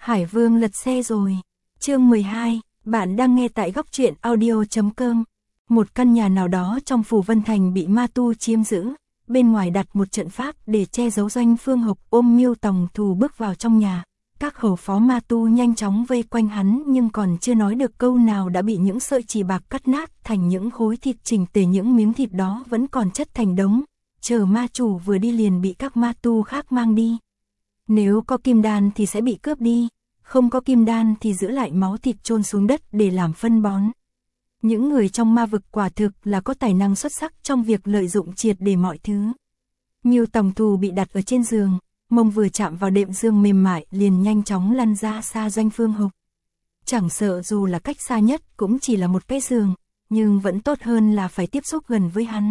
Hải Vương lật xe rồi. Chương 12, bạn đang nghe tại góc truyện audio.com. Một căn nhà nào đó trong phủ Vân Thành bị ma tu chiếm giữ, bên ngoài đặt một trận pháp để che giấu. Doanh Phương Hộc ôm Miêu Tòng Thù bước vào trong nhà. Các hầu phó ma tu nhanh chóng vây quanh hắn, nhưng còn chưa nói được câu nào đã bị những sợi chỉ bạc cắt nát thành những khối thịt chỉnh tề. Những miếng thịt đó vẫn còn chất thành đống, chờ ma chủ vừa đi liền bị các ma tu khác mang đi. Nếu có kim đan thì sẽ bị cướp đi, không có kim đan thì giữ lại máu thịt chôn xuống đất để làm phân bón. Những người trong ma vực quả thực là có tài năng xuất sắc trong việc lợi dụng triệt để mọi thứ. Miêu Tòng Thù bị đặt ở trên giường, mông vừa chạm vào đệm giường mềm mại liền nhanh chóng lăn ra xa Doanh Phương Hộc. Chẳng sợ dù là cách xa nhất cũng chỉ là một cái giường, nhưng vẫn tốt hơn là phải tiếp xúc gần với hắn.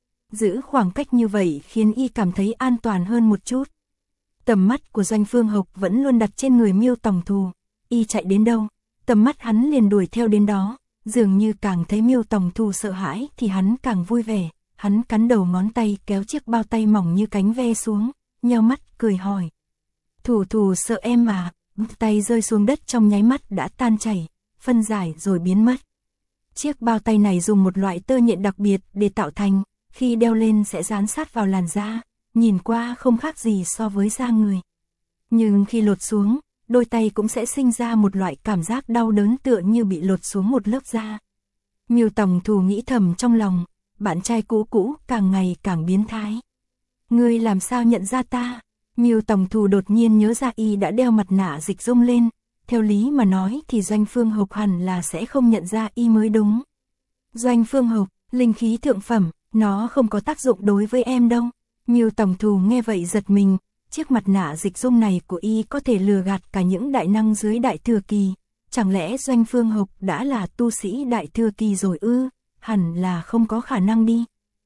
Giữ khoảng cách như vậy khiến y cảm thấy an toàn hơn một chút. Tầm mắt của Doanh Phương Hộc vẫn luôn đặt trên người Miêu Tòng Thù, y chạy đến đâu, tầm mắt hắn liền đuổi theo đến đó. Dường như càng thấy Miêu Tòng Thù sợ hãi thì hắn càng vui vẻ. Hắn cắn đầu ngón tay kéo chiếc bao tay mỏng như cánh ve xuống, nheo mắt cười hỏi: Thù Thù sợ em à? Tay rơi xuống đất trong nháy mắt đã tan chảy, phân giải rồi biến mất. Chiếc bao tay này dùng một loại tơ nhện đặc biệt để tạo thành, khi đeo lên sẽ dán sát vào làn da, nhìn qua không khác gì so với da người. Nhưng khi lột xuống, đôi tay cũng sẽ sinh ra một loại cảm giác đau đớn tựa như bị lột xuống một lớp da. Miêu Tòng Thù nghĩ thầm trong lòng, bạn trai cũ càng ngày càng biến thái. Ngươi làm sao nhận ra ta? Miêu Tòng Thù đột nhiên nhớ ra y đã đeo mặt nạ dịch dung lên, theo lý mà nói thì Doanh Phương Hộc hẳn là sẽ không nhận ra y mới đúng. Doanh Phương Hộc, linh khí thượng phẩm, nó không có tác dụng đối với em đâu. Miêu Tòng Thù nghe vậy giật mình, chiếc mặt nạ dịch dung này của y có thể lừa gạt cả những đại năng dưới đại thừa kỳ. Chẳng lẽ Doanh Phương Hộc đã là tu sĩ đại thừa kỳ rồi ư? Hẳn là không có khả năng đi.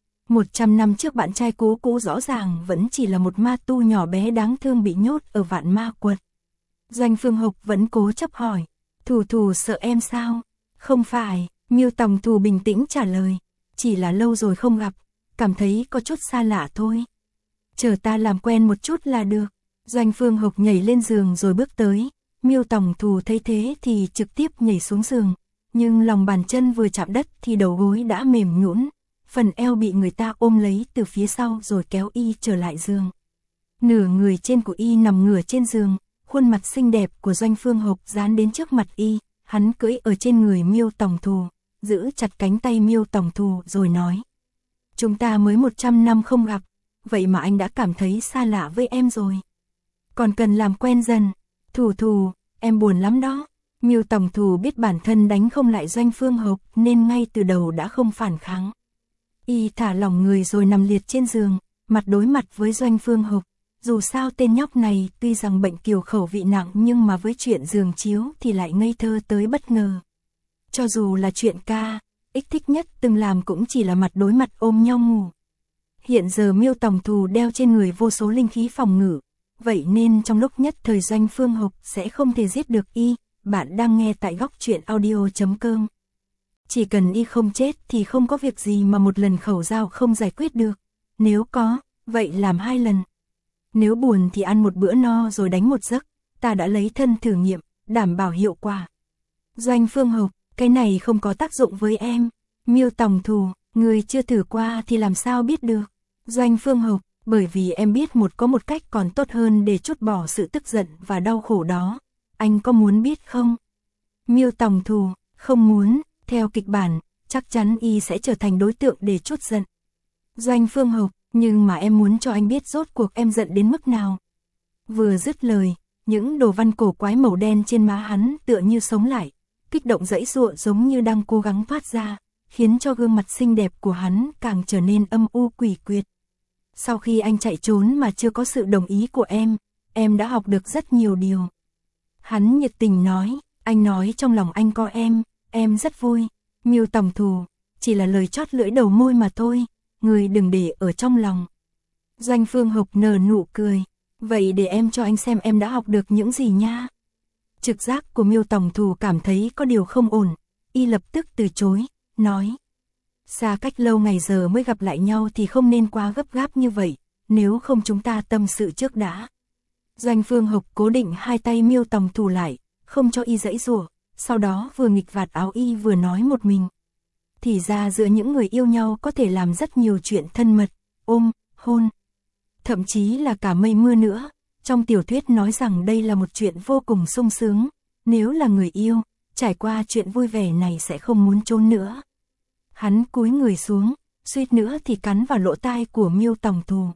100 năm trước bạn trai cũ rõ ràng vẫn chỉ là một ma tu nhỏ bé đáng thương bị nhốt ở Vạn Ma Quật. Doanh Phương Hộc vẫn cố chấp hỏi: Thù Thù sợ em sao? Không phải, Miêu Tòng Thù bình tĩnh trả lời, chỉ là lâu rồi không gặp, cảm thấy có chút xa lạ thôi. Chờ ta làm quen một chút là được. Doanh Phương Hộc nhảy lên giường rồi bước tới. Miêu Tòng Thù thấy thế thì trực tiếp nhảy xuống giường, nhưng lòng bàn chân vừa chạm đất thì đầu gối đã mềm nhũn, phần eo bị người ta ôm lấy từ phía sau rồi kéo y trở lại giường. Nửa người trên của y nằm ngửa trên giường, khuôn mặt xinh đẹp của Doanh Phương Hộc dán đến trước mặt y, hắn cưỡi ở trên người Miêu Tòng Thù, giữ chặt cánh tay Miêu Tòng Thù rồi nói: Chúng ta mới 100 năm không gặp, vậy mà anh đã cảm thấy xa lạ với em rồi. Còn cần làm quen dần. Thù Thù, em buồn lắm đó. Miêu Tòng Thù biết bản thân đánh không lại Doanh Phương Hộc nên ngay từ đầu đã không phản kháng. Y thả lỏng người rồi nằm liệt trên giường, mặt đối mặt với Doanh Phương Hộc. Dù sao tên nhóc này tuy rằng bệnh kiều khẩu vị nặng nhưng mà với chuyện giường chiếu thì lại ngây thơ tới bất ngờ. Cho dù là chuyện ca, thích nhất từng làm cũng chỉ là mặt đối mặt ôm nhau ngủ. Hiện giờ Miêu Tòng Thù đeo trên người vô số linh khí phòng ngự, vậy nên trong lúc nhất thời Doanh Phương Hộc sẽ không thể giết được y. Bạn đang nghe tại góc truyện audio.com. Chỉ cần y không chết thì không có việc gì mà một lần khẩu giao không giải quyết được. Nếu có, vậy làm 2 lần. Nếu buồn thì ăn một bữa no rồi đánh một giấc. Ta đã lấy thân thử nghiệm, đảm bảo hiệu quả. Doanh Phương Hộc, cái này không có tác dụng với em. Miêu Tòng Thù, người chưa thử qua thì làm sao biết được. Doanh Phương Hộc, bởi vì em biết có một cách còn tốt hơn để trút bỏ sự tức giận và đau khổ đó. Anh có muốn biết không? Miêu Tòng Thù, không muốn. Theo kịch bản, chắc chắn y sẽ trở thành đối tượng để trút giận. Doanh Phương Hộc, nhưng mà em muốn cho anh biết rốt cuộc em giận đến mức nào. Vừa dứt lời, những đồ văn cổ quái màu đen trên má hắn tựa như sống lại, kích động giãy giụa giống như đang cố gắng thoát ra, khiến cho gương mặt xinh đẹp của hắn càng trở nên âm u quỷ quyệt. Sau khi anh chạy trốn mà chưa có sự đồng ý của em đã học được rất nhiều điều. Hắn nhiệt tình nói, anh nói trong lòng anh có em rất vui. Miêu Tòng Thù, chỉ là lời chót lưỡi đầu môi mà thôi, người đừng để ở trong lòng. Doanh Phương Hộc nở nụ cười, vậy để em cho anh xem em đã học được những gì nha. Trực giác của Miêu Tòng Thù cảm thấy có điều không ổn, y lập tức từ chối, nói: Xa cách lâu ngày giờ mới gặp lại nhau thì không nên quá gấp gáp như vậy, nếu không chúng ta tâm sự trước đã. Doanh Phương Hộc cố định hai tay Miêu Tòng Thù lại, không cho y giãy giụa, sau đó vừa nghịch vạt áo y vừa nói một mình. Thì ra giữa những người yêu nhau có thể làm rất nhiều chuyện thân mật, ôm, hôn. Thậm chí là cả mây mưa nữa. Trong tiểu thuyết nói rằng đây là một chuyện vô cùng sung sướng. Nếu là người yêu, trải qua chuyện vui vẻ này sẽ không muốn trốn nữa. Hắn cúi người xuống, suýt nữa thì cắn vào lỗ tai của Miêu Tòng Thù.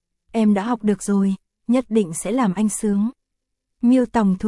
Em đã học được rồi, nhất định sẽ làm anh sướng. Miêu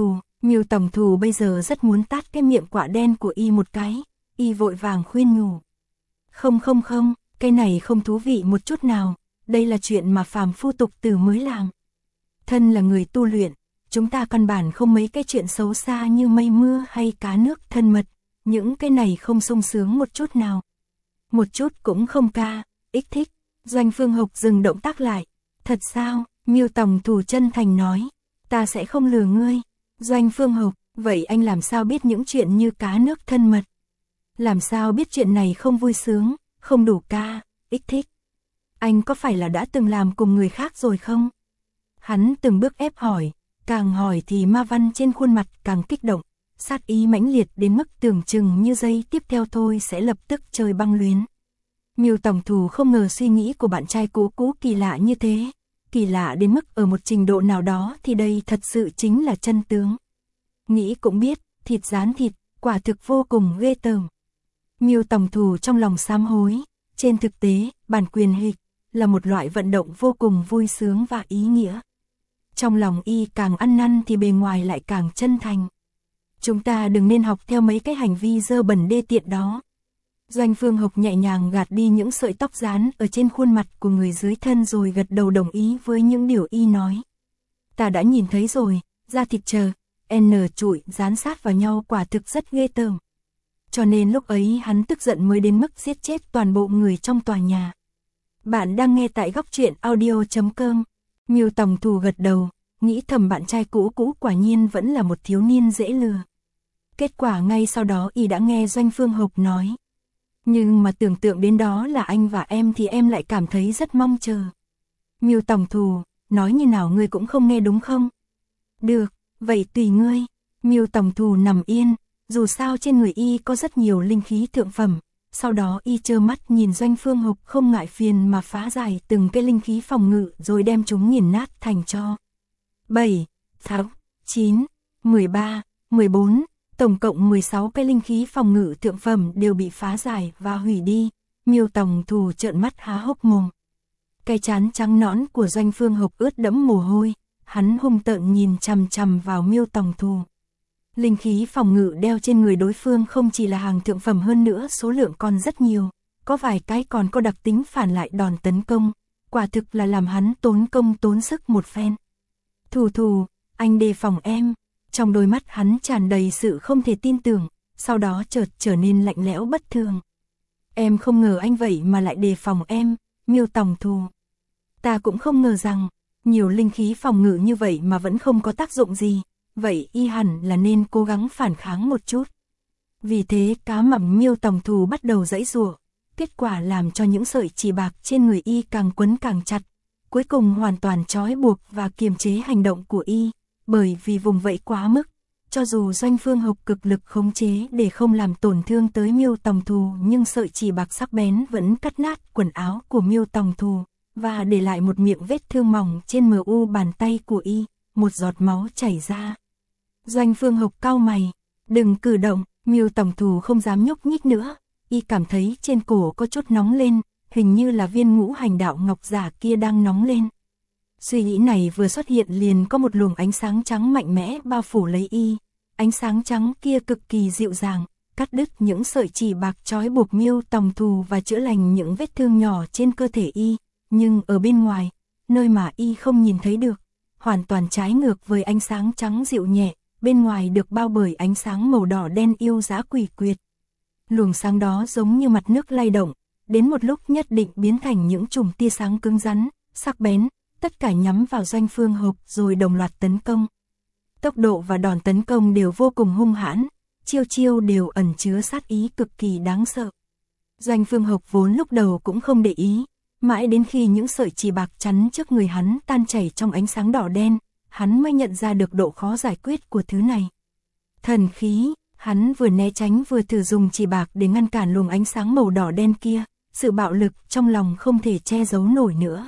Tòng Thù bây giờ rất muốn tát cái miệng quạ đen của y một cái. Y vội vàng khuyên nhủ. Không, cái này không thú vị một chút nào. Đây là chuyện mà phàm phu tục tử mới làm. Thân là người tu luyện, chúng ta căn bản không mấy cái chuyện xấu xa như mây mưa hay cá nước thân mật. Những cái này không sung sướng một chút nào. Một chút cũng không ích thích. Doanh Phương Hộc dừng động tác lại. Thật sao? Miêu Tòng Thù chân thành nói. Ta sẽ không lừa ngươi. Doanh Phương Hộc, vậy anh làm sao biết những chuyện như cá nước thân mật? Làm sao biết chuyện này không vui sướng, không đủ ích thích? Anh có phải là đã từng làm cùng người khác rồi không? Hắn từng bước ép hỏi, càng hỏi thì ma văn trên khuôn mặt càng kích động, sát ý mãnh liệt đến mức tưởng chừng như giây tiếp theo thôi sẽ lập tức trời băng luyến. Miêu Tòng Thù không ngờ suy nghĩ của bạn trai cũ kỳ lạ như thế, kỳ lạ đến mức ở một trình độ nào đó thì đây thật sự chính là chân tướng. Nghĩ cũng biết, thịt rán thịt, quả thực vô cùng ghê tởm. Miêu Tòng Thù trong lòng sám hối, trên thực tế, bản quyền hịch là một loại vận động vô cùng vui sướng và ý nghĩa. Trong lòng y càng ăn năn thì bề ngoài lại càng chân thành. Chúng ta đừng nên học theo mấy cái hành vi dơ bẩn đê tiện đó. Doanh Phương Hộc nhẹ nhàng gạt đi những sợi tóc rán ở trên khuôn mặt của người dưới thân rồi gật đầu đồng ý với những điều y nói. Ta đã nhìn thấy rồi, da thịt trụi dán sát vào nhau quả thực rất ghê tởm. Cho nên lúc ấy hắn tức giận mới đến mức giết chết toàn bộ người trong tòa nhà. Bạn đang nghe tại góc truyện audio.com. Miêu Tòng Thù gật đầu, nghĩ thầm bạn trai cũ quả nhiên vẫn là một thiếu niên dễ lừa. Kết quả ngay sau đó y đã nghe Doanh Phương Hộc nói. Nhưng mà tưởng tượng đến đó là anh và em thì em lại cảm thấy rất mong chờ. Miêu Tòng Thù, nói như nào ngươi cũng không nghe đúng không? Được, vậy tùy ngươi. Miêu Tòng Thù nằm yên, dù sao trên người y có rất nhiều linh khí thượng phẩm. Sau đó y trơ mắt nhìn Doanh Phương Hộc không ngại phiền mà phá giải từng cái linh khí phòng ngự rồi đem chúng nghiền nát thành cho. 7, 6, 9, 13, 14, tổng cộng 16 cái linh khí phòng ngự thượng phẩm đều bị phá giải và hủy đi. Miêu Tòng Thù trợn mắt há hốc mồm. Cái trán trắng nõn của Doanh Phương Hộc ướt đẫm mồ hôi, hắn hung tợn nhìn chằm chằm vào Miêu Tòng Thù. Linh khí phòng ngự đeo trên người đối phương không chỉ là hàng thượng phẩm hơn nữa số lượng còn rất nhiều, có vài cái còn có đặc tính phản lại đòn tấn công, quả thực là làm hắn tốn công tốn sức một phen. Thù, anh đề phòng em, trong đôi mắt hắn tràn đầy sự không thể tin tưởng, sau đó chợt trở nên lạnh lẽo bất thường. Em không ngờ anh vậy mà lại đề phòng em, Miêu Tòng Thù. Ta cũng không ngờ rằng, nhiều linh khí phòng ngự như vậy mà vẫn không có tác dụng gì. Vậy y hẳn là nên cố gắng phản kháng một chút. Vì thế cá mặm Miêu Tòng Thù bắt đầu giãy giụa, kết quả làm cho những sợi chỉ bạc trên người y càng quấn càng chặt, cuối cùng hoàn toàn trói buộc và kiềm chế hành động của y, bởi vì vùng vẫy quá mức, cho dù Doanh Phương Hộc cực lực khống chế để không làm tổn thương tới Miêu Tòng Thù nhưng sợi chỉ bạc sắc bén vẫn cắt nát quần áo của Miêu Tòng Thù và để lại một miệng vết thương mỏng trên mu bàn tay của y, một giọt máu chảy ra. Doanh Phương Hộc cau mày, đừng cử động. Miêu Tòng Thù không dám nhúc nhích nữa, y cảm thấy trên cổ có chút nóng lên, hình như là viên ngũ hành đạo ngọc giả kia đang nóng lên. Suy nghĩ này vừa xuất hiện liền có một luồng ánh sáng trắng mạnh mẽ bao phủ lấy y, ánh sáng trắng kia cực kỳ dịu dàng, cắt đứt những sợi chỉ bạc trói buộc Miêu Tòng Thù và chữa lành những vết thương nhỏ trên cơ thể y, nhưng ở bên ngoài, nơi mà y không nhìn thấy được, hoàn toàn trái ngược với ánh sáng trắng dịu nhẹ. Bên ngoài được bao bởi ánh sáng màu đỏ đen yêu dã quỷ quyệt. Luồng sáng đó giống như mặt nước lay động, đến một lúc nhất định biến thành những chùm tia sáng cứng rắn, sắc bén, tất cả nhắm vào Doanh Phương Hộc rồi đồng loạt tấn công. Tốc độ và đòn tấn công đều vô cùng hung hãn, chiêu đều ẩn chứa sát ý cực kỳ đáng sợ. Doanh Phương Hộc vốn lúc đầu cũng không để ý, mãi đến khi những sợi chỉ bạc chắn trước người hắn tan chảy trong ánh sáng đỏ đen, hắn mới nhận ra được độ khó giải quyết của thứ này. Thần khí, hắn vừa né tránh vừa thử dùng chỉ bạc để ngăn cản luồng ánh sáng màu đỏ đen kia, sự bạo lực trong lòng không thể che giấu nổi nữa.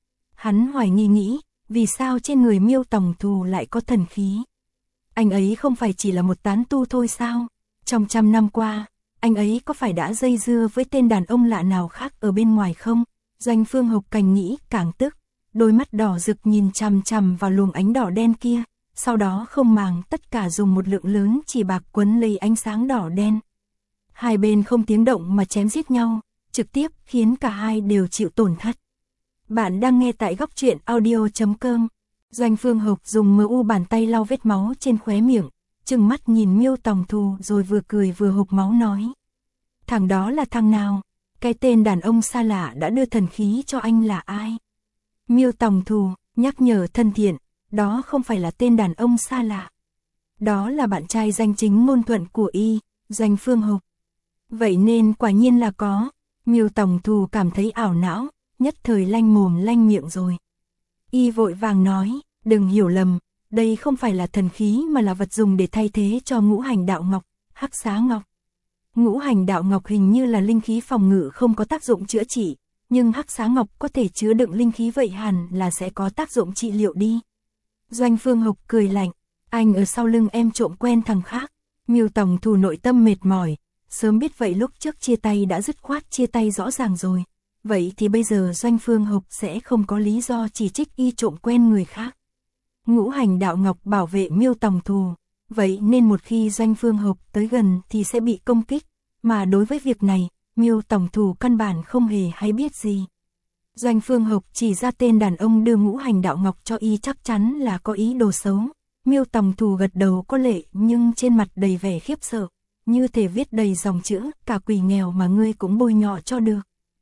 Hắn hoài nghi nghĩ, vì sao trên người Miêu Tòng Thù lại có thần khí? Anh ấy không phải chỉ là một tán tu thôi sao? Trong 100 năm qua, anh ấy có phải đã dây dưa với tên đàn ông lạ nào khác ở bên ngoài không? Doanh Phương Hộc càng nghĩ càng tức, đôi mắt đỏ rực nhìn chằm chằm vào luồng ánh đỏ đen kia, sau đó không màng tất cả dùng một lượng lớn chỉ bạc quấn lấy ánh sáng đỏ đen. Hai bên không tiếng động mà chém giết nhau, trực tiếp khiến cả hai đều chịu tổn thất. Bạn đang nghe tại góc truyện audio.com. Doanh Phương Hộc dùng MU bàn tay lau vết máu trên khóe miệng, trừng mắt nhìn Miêu Tòng Thù rồi vừa cười vừa hộc máu nói. Thằng đó là thằng nào? Cái tên đàn ông xa lạ đã đưa thần khí cho anh là ai? Miêu Tòng Thù nhắc nhở thân thiện, đó không phải là tên đàn ông xa lạ. Đó là bạn trai danh chính ngôn thuận của y, Doanh Phương Hộc. Vậy nên quả nhiên là có. Miêu Tòng Thù cảm thấy ảo não, nhất thời lanh mồm lanh miệng rồi. Y vội vàng nói, đừng hiểu lầm, đây không phải là thần khí mà là vật dùng để thay thế cho ngũ hành đạo ngọc, hắc xá ngọc. Ngũ hành đạo ngọc hình như là linh khí phòng ngự không có tác dụng chữa trị, nhưng hắc xá ngọc có thể chứa đựng linh khí vậy hẳn là sẽ có tác dụng trị liệu đi. Doanh Phương Hộc cười lạnh, anh ở sau lưng em trộm quen thằng khác. Miêu Tòng Thù nội tâm mệt mỏi, sớm biết vậy lúc trước chia tay đã dứt khoát chia tay rõ ràng rồi. Vậy thì bây giờ Doanh Phương Hộc sẽ không có lý do chỉ trích y trộm quen người khác. Ngũ hành đạo ngọc bảo vệ Miêu Tòng Thù, vậy nên một khi Doanh Phương Hộc tới gần thì sẽ bị công kích, mà đối với việc này, Miêu Tòng Thù căn bản không hề hay biết gì. Doanh Phương Hộc chỉ ra tên đàn ông đưa ngũ hành đạo ngọc cho y chắc chắn là có ý đồ xấu. Miêu Tòng Thù gật đầu có lệ nhưng trên mặt đầy vẻ khiếp sợ, như thể viết đầy dòng chữ, cả quỷ nghèo mà ngươi cũng bôi nhọ cho được.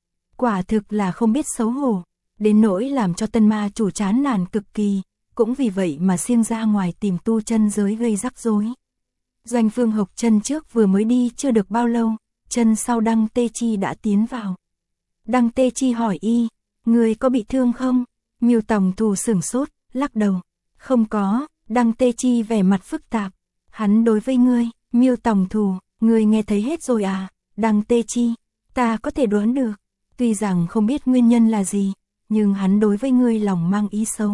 Quả thực là không biết xấu hổ, đến nỗi làm cho tân ma chủ chán nản cực kỳ, cũng vì vậy mà siêng ra ngoài tìm tu chân giới gây rắc rối. Doanh Phương Hộc chân trước vừa mới đi chưa được bao lâu, chân sau Đăng Tê Chi đã tiến vào. Đăng Tê Chi hỏi y, người có bị thương không? Miêu Tòng Thù sửng sốt, lắc đầu, không có. Đăng Tê Chi vẻ mặt phức tạp, hắn đối với ngươi, Miêu Tòng Thù, ngươi nghe thấy hết rồi à? Đăng Tê Chi, ta có thể đoán được, tuy rằng không biết nguyên nhân là gì, nhưng hắn đối với ngươi lòng mang ý xấu.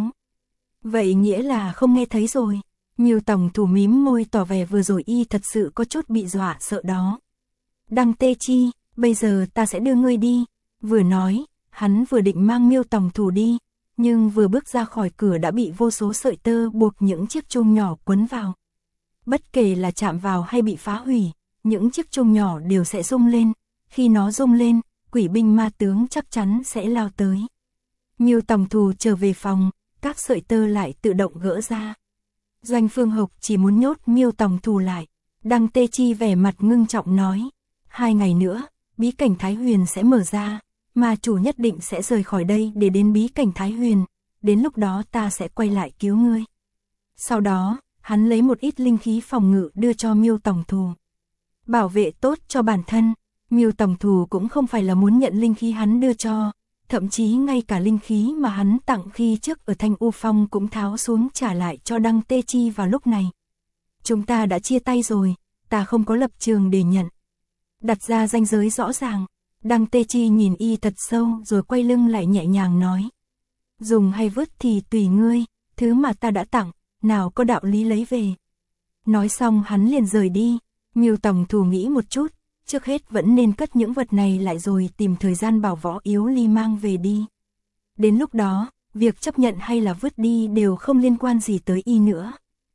Vậy nghĩa là không nghe thấy rồi. Miêu Tòng Thù mím môi tỏ vẻ vừa rồi y thật sự có chút bị dọa sợ đó. Đăng Tê Chi, bây giờ ta sẽ đưa ngươi đi. Vừa nói, hắn vừa định mang Miêu Tòng Thù đi, nhưng vừa bước ra khỏi cửa đã bị vô số sợi tơ buộc những chiếc chuông nhỏ quấn vào. Bất kể là chạm vào hay bị phá hủy, những chiếc chuông nhỏ đều sẽ rung lên, khi nó rung lên, quỷ binh ma tướng chắc chắn sẽ lao tới. Miêu Tòng Thù trở về phòng, các sợi tơ lại tự động gỡ ra. Doanh Phương Hộc chỉ muốn nhốt Miêu Tòng Thù lại. Đăng Tê Chi vẻ mặt ngưng trọng nói, 2 ngày nữa, bí cảnh Thái Huyền sẽ mở ra, mà chủ nhất định sẽ rời khỏi đây để đến bí cảnh Thái Huyền, đến lúc đó ta sẽ quay lại cứu ngươi. Sau đó, hắn lấy một ít linh khí phòng ngự đưa cho Miêu Tòng Thù. Bảo vệ tốt cho bản thân, Miêu Tòng Thù cũng không phải là muốn nhận linh khí hắn đưa cho, thậm chí ngay cả linh khí mà hắn tặng khi trước ở Thanh U Phong cũng tháo xuống trả lại cho Đăng Tê Chi vào lúc này. Chúng ta đã chia tay rồi, ta không có lập trường để nhận. Đặt ra ranh giới rõ ràng. Đăng Tê Chi nhìn y thật sâu rồi quay lưng lại nhẹ nhàng nói. Dùng hay vứt thì tùy ngươi, thứ mà ta đã tặng, nào có đạo lý lấy về. Nói xong hắn liền rời đi. Miêu Tòng Thù nghĩ một chút, trước hết vẫn nên cất những vật này lại rồi tìm thời gian bảo Võ Yếu Ly mang về đi. Đến lúc đó, việc chấp nhận hay là vứt đi đều không liên quan gì tới y nữa.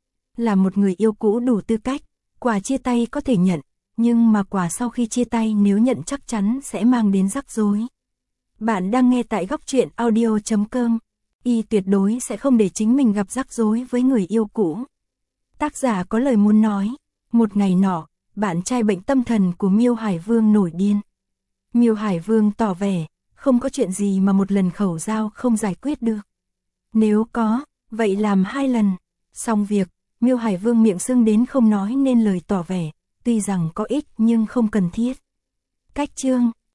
Là một người yêu cũ đủ tư cách, quà chia tay có thể nhận, nhưng mà quà sau khi chia tay nếu nhận chắc chắn sẽ mang đến rắc rối. Bạn đang nghe tại góc truyện audio.com. Y tuyệt đối sẽ không để chính mình gặp rắc rối với người yêu cũ. Tác giả có lời muốn nói. Một ngày nọ, bạn trai bệnh tâm thần của Miêu Hải Vương nổi điên. Miêu Hải Vương tỏ vẻ, không có chuyện gì mà một lần khẩu giao không giải quyết được. Nếu có, vậy làm 2 lần. Xong việc, Miêu Hải Vương miệng sưng đến không nói nên lời tỏ vẻ, tuy rằng có ích nhưng không cần thiết. Cách chương